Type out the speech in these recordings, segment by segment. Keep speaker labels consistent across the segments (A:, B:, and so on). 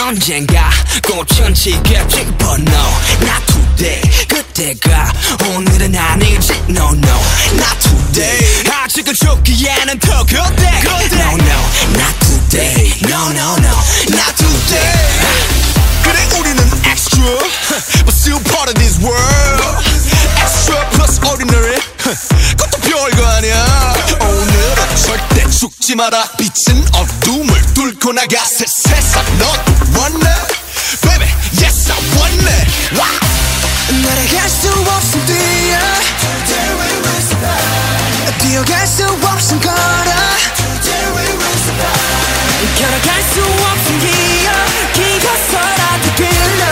A: 언젠가 꽃은 지겠지 but no not today 그때가 오늘은 아니지 no no not today 아직은 죽기에는 더 그때 no no not today no no no not today
B: 그래 우리는 extra but still part of this world extra plus ordinary 그것도 별거 아니야 오늘은 절대 죽지 마라 빛은 어둠을 뚫고 나가 새 세상 넌 원해 baby yes I want it wow
C: 날아갈 수 없음 뛰어
B: Today we will survive
C: 뛰어갈 수 없음 걸어
B: Today we will survive
C: 걸어갈 수 없음 기어 기어서라도 길러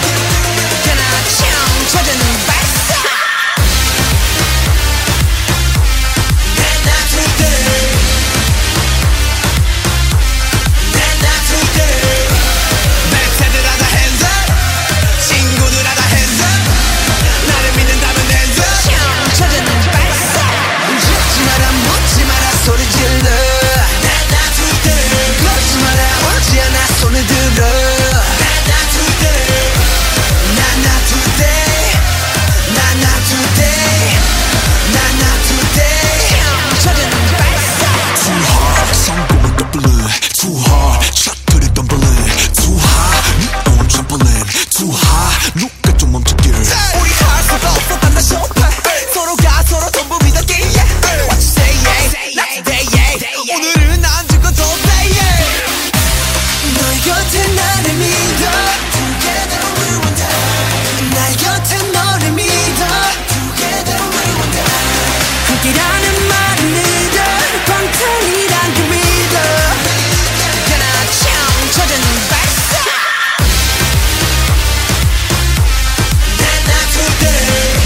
C: 그나 찾아는 발사
B: Not today Not today 내 세대라다 hands up 친구들아다 hands up 나를 믿는다면 hands up
C: 찾아는 발사 죽지 마라 묻지 마라 소리 질러
B: Not today
C: 걷지 마라 오지 않아 손을 들어
B: Not today
C: Not today Not today Not today 찾아는 발사
B: Too hard 성공은 double Too hard 샷들이 덤블링 Too high 네 own trampoline Too high 누가 좀 멈춰길
C: 우리 할 수가 없어 단나 쇼파 서로가 서로 전부 믿었기에 What you say yeah Not today yeah 오늘은 안 죽어도 돼 yeah 너의 곁에 나를 믿어 Together we will die 나의 곁에 너를 믿어 Together we will die 함께라는 말을 믿어 방탄이란 그 믿어 그나 참 찾아는 발사
B: Not today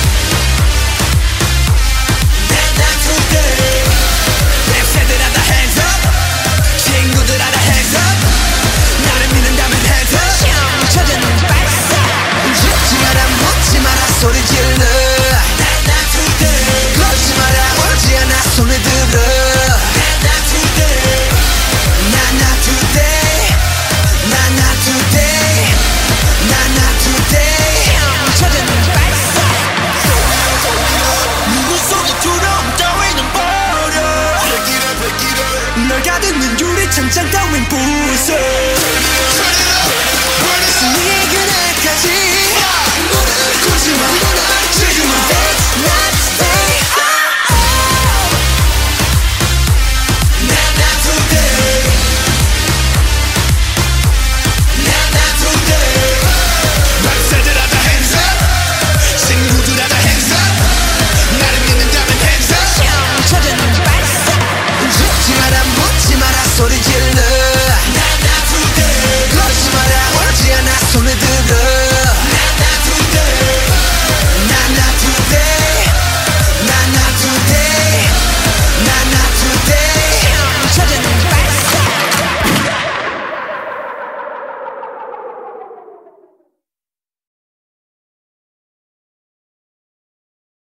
B: Not today 내 세대라다 hands up 친구들아다 hands up 나를 믿는다면 hands up
C: 참 찾아는 발사 죽지 마라 묻지 마라 소리 질러
B: Not today
C: 걷지 마라 오지 않아 손을 들어
B: Not today
C: Not today Not today Not today 찾아는 발사
B: 누구 소리처럼 따위는 버려
C: 널 가득는 유리창장 따윈 부숴 승리의 그날까지 무릎 꿇지 마